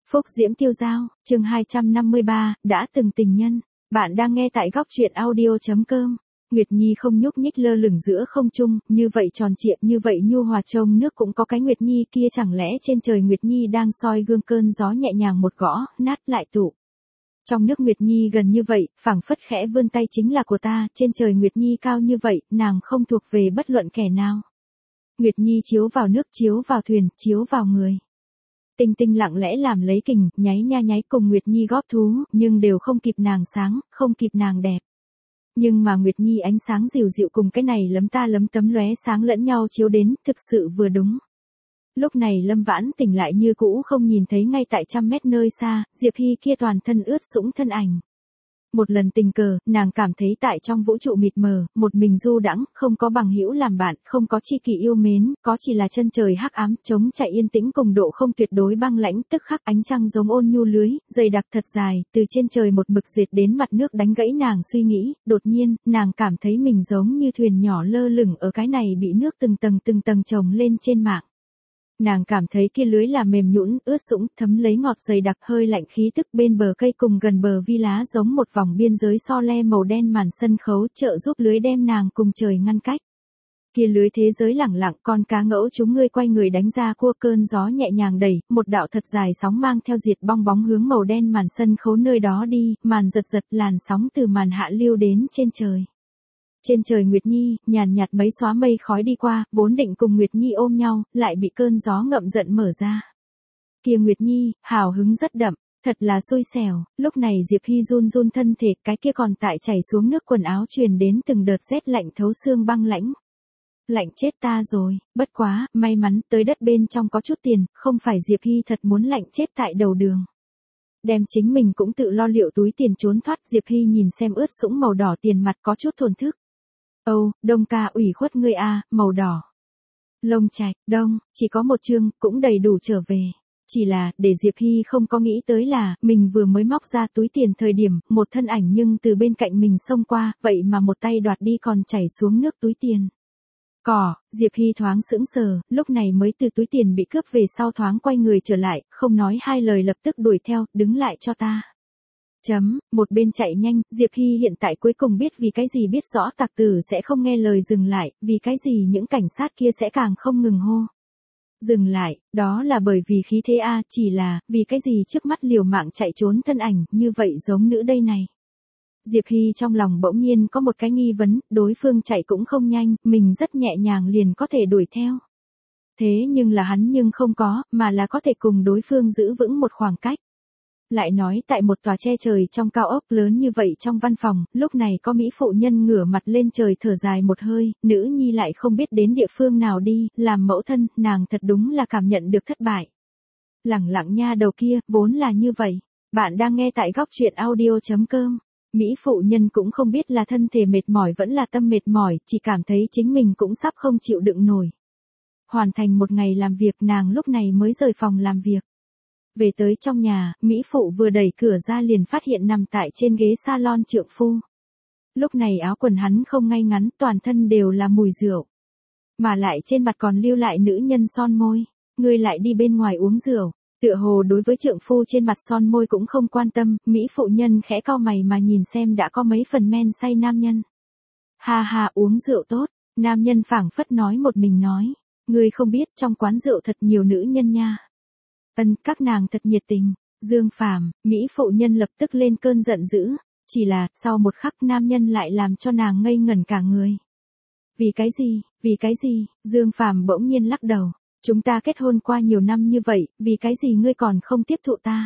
Phúc Diễm Tiêu Dao, chương 253, đã từng tình nhân. Bạn đang nghe tại góc truyện audio.com. Nguyệt Nhi không nhúc nhích lơ lửng giữa không trung, như vậy tròn trịa, như vậy nhu hòa, trông nước cũng có cái Nguyệt Nhi kia, chẳng lẽ trên trời Nguyệt Nhi đang soi gương, cơn gió nhẹ nhàng một gõ, nát lại tụ. Trong nước Nguyệt Nhi gần như vậy, phảng phất khẽ vươn tay chính là của ta, trên trời Nguyệt Nhi cao như vậy, nàng không thuộc về bất luận kẻ nào. Nguyệt Nhi chiếu vào nước, chiếu vào thuyền, chiếu vào người. Tinh tinh lặng lẽ làm lấy kình, nháy nha nháy cùng Nguyệt Nhi góp thú, nhưng đều không kịp nàng sáng, không kịp nàng đẹp. Nhưng mà Nguyệt Nhi ánh sáng dịu dịu cùng cái này lấm ta lấm tấm lóe sáng lẫn nhau chiếu đến, thực sự vừa đúng. Lúc này Lâm Vãn tỉnh lại như cũ không nhìn thấy ngay tại 100 mét nơi xa, Diệp Hy kia toàn thân ướt sũng thân ảnh. Một lần tình cờ, nàng cảm thấy tại trong vũ trụ mịt mờ, một mình du đãng, không có bằng hữu làm bạn, không có tri kỷ yêu mến, có chỉ là chân trời hắc ám, trống trải yên tĩnh cùng độ không tuyệt đối băng lãnh, tức khắc ánh trăng giống ôn nhu lưới, dày đặc thật dài, từ trên trời một mực dệt đến mặt nước đánh gãy nàng suy nghĩ, đột nhiên, nàng cảm thấy mình giống như thuyền nhỏ lơ lửng ở cái này bị nước từng tầng chồng lên trên mạng. Nàng cảm thấy kia lưới là mềm nhũn, ướt sũng, thấm lấy ngọt dày đặc, hơi lạnh khí tức bên bờ cây cùng gần bờ vi lá giống một vòng biên giới so le màu đen màn sân khấu trợ giúp lưới đem nàng cùng trời ngăn cách. Kia lưới thế giới lẳng lặng, con cá ngẫu chúng ngươi quay người đánh ra cua, cơn gió nhẹ nhàng đẩy, một đạo thật dài sóng mang theo diệt bong bóng hướng màu đen màn sân khấu nơi đó đi, màn giật làn sóng từ màn hạ lưu đến trên trời. Trên trời Nguyệt Nhi, nhàn nhạt mấy xóa mây khói đi qua, vốn định cùng Nguyệt Nhi ôm nhau, lại bị cơn gió ngậm giận mở ra. Kia Nguyệt Nhi, hào hứng rất đậm, thật là xui xẻo, lúc này Diệp Hy run run thân thể, cái kia còn tại chảy xuống nước quần áo truyền đến từng đợt rét lạnh thấu xương băng lãnh. Lạnh chết ta rồi, bất quá, may mắn, tới đất bên trong có chút tiền, không phải Diệp Hy thật muốn lạnh chết tại đầu đường. Đem chính mình cũng tự lo liệu túi tiền trốn thoát, Diệp Hy nhìn xem ướt sũng màu đỏ tiền mặt có chút thổn thức. Âu, Đông ca ủy khuất ngươi a, màu đỏ. Lông Trạch, Đông, chỉ có một chương, cũng đầy đủ trở về. Chỉ là, để Diệp Hy không có nghĩ tới là, mình vừa mới móc ra túi tiền thời điểm, một thân ảnh nhưng từ bên cạnh mình xông qua, vậy mà một tay đoạt đi còn chảy xuống nước túi tiền. Diệp Hy thoáng sững sờ, lúc này mới từ túi tiền bị cướp về sau thoáng quay người trở lại, không nói hai lời lập tức đuổi theo, đứng lại cho ta. Một bên chạy nhanh, Diệp Hy hiện tại cuối cùng biết vì cái gì biết rõ tặc tử sẽ không nghe lời dừng lại, vì cái gì những cảnh sát kia sẽ càng không ngừng hô. Dừng lại, đó là bởi vì khí thế a, chỉ là, vì cái gì trước mắt liều mạng chạy trốn thân ảnh, như vậy giống nữ đây này. Diệp Hy trong lòng bỗng nhiên có một cái nghi vấn, đối phương chạy cũng không nhanh, mình rất nhẹ nhàng liền có thể đuổi theo. Thế nhưng là hắn nhưng không có, mà là có thể cùng đối phương giữ vững một khoảng cách. Lại nói tại một tòa che trời trong cao ốc lớn như vậy trong văn phòng, lúc này có mỹ phụ nhân ngửa mặt lên trời thở dài một hơi, nữ nhi lại không biết đến địa phương nào đi, làm mẫu thân, nàng thật đúng là cảm nhận được thất bại. Lẳng lặng nha đầu kia, vốn là như vậy. Bạn đang nghe tại góc truyện audio.com. Mỹ phụ nhân cũng không biết là thân thể mệt mỏi vẫn là tâm mệt mỏi, chỉ cảm thấy chính mình cũng sắp không chịu đựng nổi. Hoàn thành một ngày làm việc, nàng lúc này mới rời phòng làm việc. Về tới trong nhà, Mỹ phụ vừa đẩy cửa ra liền phát hiện nằm tại trên ghế salon trượng phu. Lúc này áo quần hắn không ngay ngắn, toàn thân đều là mùi rượu. Mà lại trên mặt còn lưu lại nữ nhân son môi. Ngươi lại đi bên ngoài uống rượu. Tựa hồ đối với trượng phu trên mặt son môi cũng không quan tâm, Mỹ phụ nhân khẽ cau mày mà nhìn xem đã có mấy phần men say nam nhân. Ha ha, uống rượu tốt, nam nhân phảng phất nói một mình nói. Ngươi không biết trong quán rượu thật nhiều nữ nhân nha. Các nàng thật nhiệt tình. Dương Phàm, Mỹ phụ nhân lập tức lên cơn giận dữ. Chỉ là, sau một khắc nam nhân lại làm cho nàng ngây ngẩn cả người. Vì cái gì, Dương Phàm bỗng nhiên lắc đầu. Chúng ta kết hôn qua nhiều năm như vậy, vì cái gì ngươi còn không tiếp thụ ta?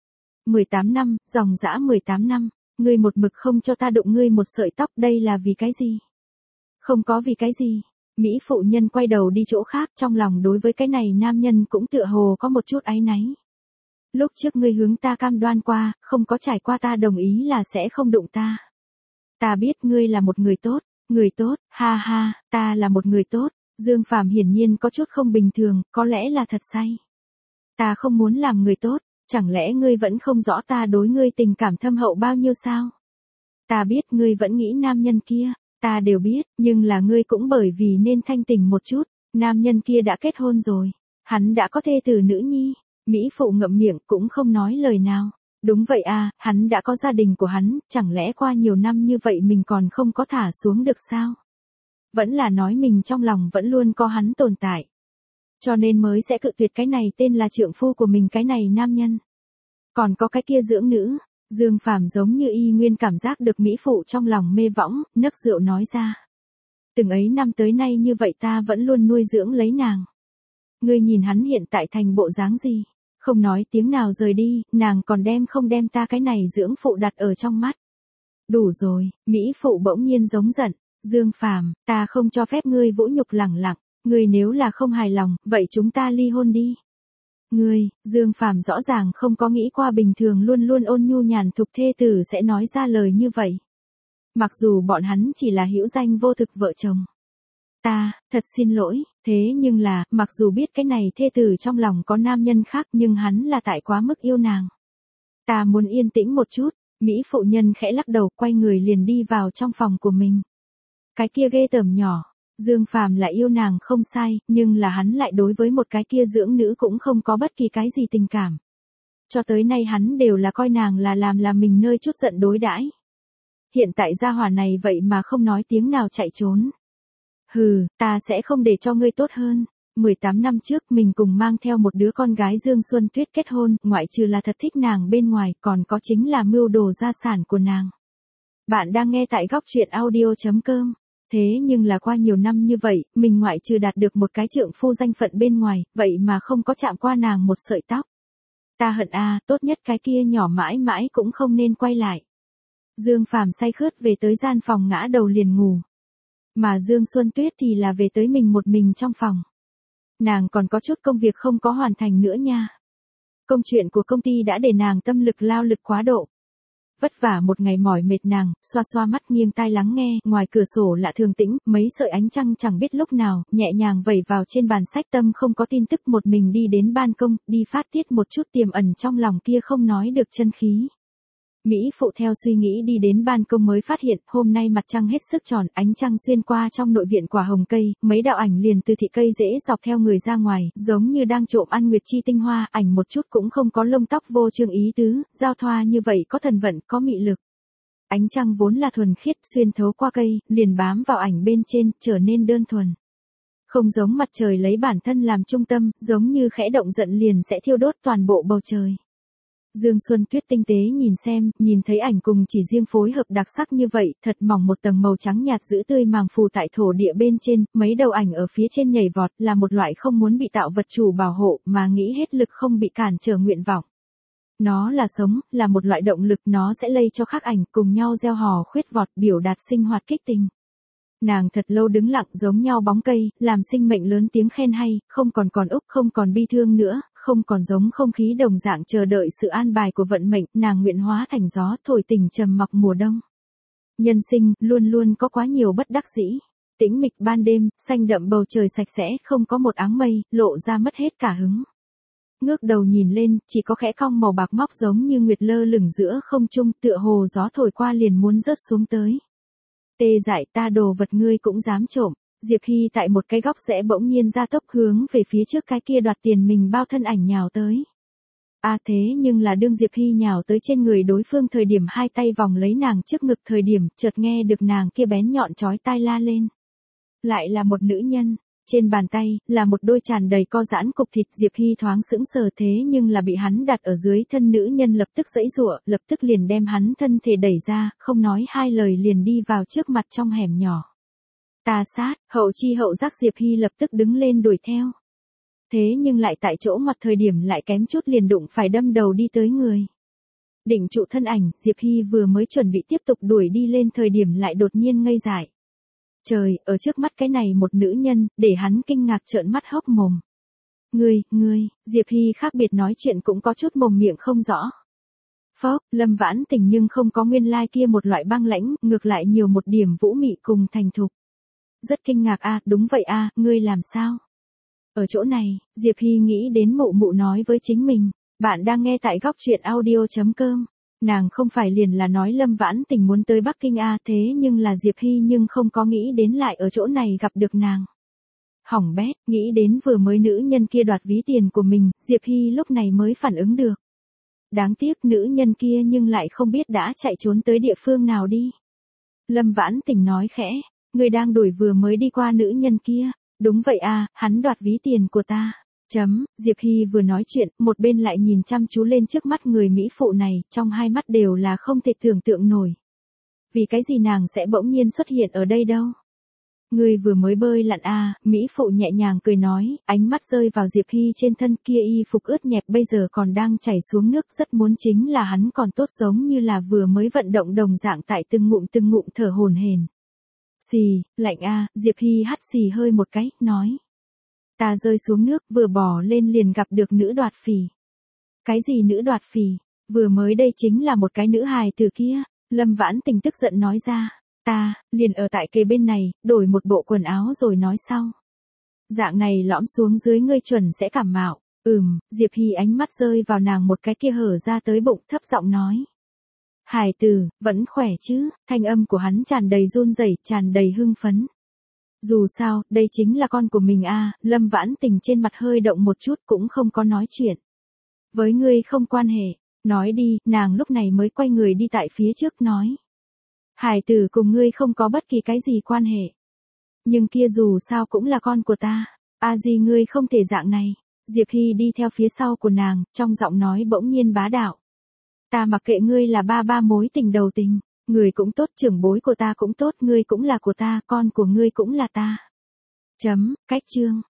18 năm, dòng dã 18 năm, ngươi một mực không cho ta đụng ngươi một sợi tóc, đây là vì cái gì? Không có vì cái gì. Mỹ phụ nhân quay đầu đi chỗ khác, trong lòng đối với cái này nam nhân cũng tựa hồ có một chút áy náy. Lúc trước ngươi hướng ta cam đoan qua, không có trải qua ta đồng ý là sẽ không đụng ta. Ta biết ngươi là một người tốt, ha ha, ta là một người tốt. Dương Phàm hiển nhiên có chút không bình thường, có lẽ là thật say. Ta không muốn làm người tốt, chẳng lẽ ngươi vẫn không rõ ta đối ngươi tình cảm thâm hậu bao nhiêu sao? Ta biết ngươi vẫn nghĩ nam nhân kia, ta đều biết, nhưng là ngươi cũng bởi vì nên thanh tỉnh một chút, nam nhân kia đã kết hôn rồi, hắn đã có thê tử nữ nhi, Mỹ phụ ngậm miệng cũng không nói lời nào. Đúng vậy à, hắn đã có gia đình của hắn, chẳng lẽ qua nhiều năm như vậy mình còn không có thả xuống được sao? Vẫn là nói mình trong lòng vẫn luôn có hắn tồn tại. Cho nên mới sẽ cự tuyệt cái này tên là trượng phu của mình cái này nam nhân. Còn có cái kia dưỡng nữ, Dương Phàm giống như y nguyên cảm giác được Mỹ phụ trong lòng mê võng, nấc rượu nói ra. Từng ấy năm tới nay như vậy ta vẫn luôn nuôi dưỡng lấy nàng. Ngươi nhìn hắn hiện tại thành bộ dáng gì? Không nói tiếng nào rời đi, nàng còn không đem ta cái này dưỡng phụ đặt ở trong mắt. Đủ rồi, Mỹ phụ bỗng nhiên giống giận. Dương Phàm, ta không cho phép ngươi vũ nhục lẳng lặng, ngươi nếu là không hài lòng, vậy chúng ta ly hôn đi. Ngươi, Dương Phàm rõ ràng không có nghĩ qua bình thường luôn luôn ôn nhu nhàn thục thê tử sẽ nói ra lời như vậy. Mặc dù bọn hắn chỉ là hữu danh vô thực vợ chồng. Ta, thật xin lỗi, thế nhưng là, mặc dù biết cái này thê tử trong lòng có nam nhân khác nhưng hắn là tại quá mức yêu nàng. Ta muốn yên tĩnh một chút, Mỹ phụ nhân khẽ lắc đầu quay người liền đi vào trong phòng của mình. Cái kia ghê tởm nhỏ, Dương Phàm là yêu nàng không sai, nhưng là hắn lại đối với một cái kia dưỡng nữ cũng không có bất kỳ cái gì tình cảm. Cho tới nay hắn đều là coi nàng là làm mình nơi chút giận đối đãi. Hiện tại gia hỏa này vậy mà không nói tiếng nào chạy trốn. Hừ, ta sẽ không để cho ngươi tốt hơn. 18 năm trước mình cùng mang theo một đứa con gái Dương Xuân Tuyết kết hôn, ngoại trừ là thật thích nàng bên ngoài, còn có chính là mưu đồ gia sản của nàng. Bạn đang nghe tại góc truyện audio.com. Thế nhưng là qua nhiều năm như vậy, mình ngoại trừ đạt được một cái trượng phu danh phận bên ngoài, vậy mà không có chạm qua nàng một sợi tóc. Ta hận a, tốt nhất cái kia nhỏ mãi mãi cũng không nên quay lại. Dương Phàm say khướt về tới gian phòng ngã đầu liền ngủ. Mà Dương Xuân Tuyết thì là về tới mình một mình trong phòng. Nàng còn có chút công việc không có hoàn thành nữa nha. Công chuyện của công ty đã để nàng tâm lực lao lực quá độ. Vất vả một ngày mỏi mệt nàng, xoa xoa mắt nghiêng tai lắng nghe, ngoài cửa sổ lạ thường tĩnh, mấy sợi ánh trăng chẳng biết lúc nào, nhẹ nhàng vẩy vào trên bàn sách tâm không có tin tức một mình đi đến ban công, đi phát tiết một chút tiềm ẩn trong lòng kia không nói được chân khí. Mỹ phụ theo suy nghĩ đi đến ban công mới phát hiện, hôm nay mặt trăng hết sức tròn, ánh trăng xuyên qua trong nội viện quả hồng cây, mấy đạo ảnh liền từ thị cây rễ dọc theo người ra ngoài, giống như đang trộm ăn nguyệt chi tinh hoa, ảnh một chút cũng không có lông tóc vô chương ý tứ, giao thoa như vậy có thần vận, có mị lực. Ánh trăng vốn là thuần khiết, xuyên thấu qua cây, liền bám vào ảnh bên trên, trở nên đơn thuần. Không giống mặt trời lấy bản thân làm trung tâm, giống như khẽ động giận liền sẽ thiêu đốt toàn bộ bầu trời. Dương Xuân Tuyết tinh tế nhìn thấy ảnh cùng chỉ riêng phối hợp đặc sắc như vậy, thật mỏng một tầng màu trắng nhạt giữ tươi màng phù tại thổ địa bên trên, mấy đầu ảnh ở phía trên nhảy vọt là một loại không muốn bị tạo vật chủ bảo hộ mà nghĩ hết lực không bị cản trở nguyện vọng. Nó là sống, là một loại động lực, nó sẽ lây cho khác ảnh cùng nhau gieo hò khuyết vọt biểu đạt sinh hoạt kích tình. Nàng thật lâu đứng lặng giống nhau bóng cây, làm sinh mệnh lớn tiếng khen hay, không còn úc, không còn bi thương nữa, không còn giống không khí đồng dạng chờ đợi sự an bài của vận mệnh, nàng nguyện hóa thành gió thổi tình trầm mặc mùa đông. Nhân sinh, luôn luôn có quá nhiều bất đắc dĩ. Tĩnh mịch ban đêm, xanh đậm bầu trời sạch sẽ, không có một áng mây, lộ ra mất hết cả hứng. Ngước đầu nhìn lên, chỉ có khẽ cong màu bạc móc giống như nguyệt lơ lửng giữa không trung, tựa hồ gió thổi qua liền muốn rớt xuống tới. Tê dại, ta đồ vật ngươi cũng dám trộm. Diệp Hy tại một cái góc rẽ bỗng nhiên ra tốc hướng về phía trước cái kia đoạt tiền mình bao thân ảnh nhào tới. Thế nhưng là đương Diệp Hy nhào tới trên người đối phương thời điểm hai tay vòng lấy nàng trước ngực thời điểm, chợt nghe được nàng kia bén nhọn chói tai la lên. Lại là một nữ nhân. Trên bàn tay, là một đôi tràn đầy co giãn cục thịt. Diệp Hy thoáng sững sờ thế nhưng là bị hắn đặt ở dưới thân nữ nhân lập tức giãy giụa, lập tức liền đem hắn thân thể đẩy ra, không nói hai lời liền đi vào trước mặt trong hẻm nhỏ. Ta sát, hậu chi hậu giác Diệp Hy lập tức đứng lên đuổi theo. Thế nhưng lại tại chỗ mặt thời điểm lại kém chút liền đụng phải đâm đầu đi tới người. Định trụ thân ảnh, Diệp Hy vừa mới chuẩn bị tiếp tục đuổi đi lên thời điểm lại đột nhiên ngây dại. Trời, ở trước mắt cái này một nữ nhân, để hắn kinh ngạc trợn mắt hốc mồm. Ngươi, Diệp Hy khác biệt nói chuyện cũng có chút mồm miệng không rõ. Phốc, Lâm Vãn Tình nhưng không có nguyên lai kia một loại băng lãnh, ngược lại nhiều một điểm vũ mị cùng thành thục. Rất kinh ngạc đúng vậy ngươi làm sao? Ở chỗ này, Diệp Hy nghĩ đến mụ mụ nói với chính mình, bạn đang nghe tại góc truyện audio.com. Nàng không phải liền là nói Lâm Vãn Tình muốn tới Bắc Kinh thế nhưng là Diệp Hy nhưng không có nghĩ đến lại ở chỗ này gặp được nàng. Hỏng bét, nghĩ đến vừa mới nữ nhân kia đoạt ví tiền của mình, Diệp Hy lúc này mới phản ứng được. Đáng tiếc nữ nhân kia nhưng lại không biết đã chạy trốn tới địa phương nào đi. Lâm Vãn Tình nói khẽ, người đang đuổi vừa mới đi qua nữ nhân kia. Đúng vậy à, hắn đoạt ví tiền của ta. Diệp Hy vừa nói chuyện, một bên lại nhìn chăm chú lên trước mắt người mỹ phụ này, trong hai mắt đều là không thể tưởng tượng nổi. Vì cái gì nàng sẽ bỗng nhiên xuất hiện ở đây đâu? Ngươi vừa mới bơi lặn à, mỹ phụ nhẹ nhàng cười nói, ánh mắt rơi vào Diệp Hy trên thân kia y phục ướt nhẹp bây giờ còn đang chảy xuống nước, rất muốn chính là hắn còn tốt giống như là vừa mới vận động đồng dạng tại từng ngụm thở hổn hển. Xì, lạnh à, Diệp Hy hắt xì hơi một cái, nói. Ta rơi xuống nước vừa bỏ lên liền gặp được nữ đoạt phỉ. Cái gì nữ đoạt phỉ? Vừa mới đây chính là một cái nữ hài từ kia. Lâm Vãn Tình tức giận nói ra. Ta, liền ở tại kề bên này, đổi một bộ quần áo rồi nói sau. Dạng này lõm xuống dưới ngươi chuẩn sẽ cảm mạo. Diệp Hy ánh mắt rơi vào nàng một cái kia hở ra tới bụng thấp giọng nói. Hài tử, vẫn khỏe chứ, thanh âm của hắn tràn đầy run rẩy, tràn đầy hưng phấn. Dù sao, đây chính là con của mình à, Lâm Vãn Tình trên mặt hơi động một chút cũng không có nói chuyện. Với ngươi không quan hệ, nói đi, nàng lúc này mới quay người đi tại phía trước nói. Hải tử cùng ngươi không có bất kỳ cái gì quan hệ. Nhưng kia dù sao cũng là con của ta, gì ngươi không thể dạng này. Diệp Hy đi theo phía sau của nàng, trong giọng nói bỗng nhiên bá đạo. Ta mặc kệ ngươi là ba mối tình đầu tình. Người cũng tốt, trưởng bối của ta cũng tốt, ngươi cũng là của ta, con của ngươi cũng là ta. Cách chương.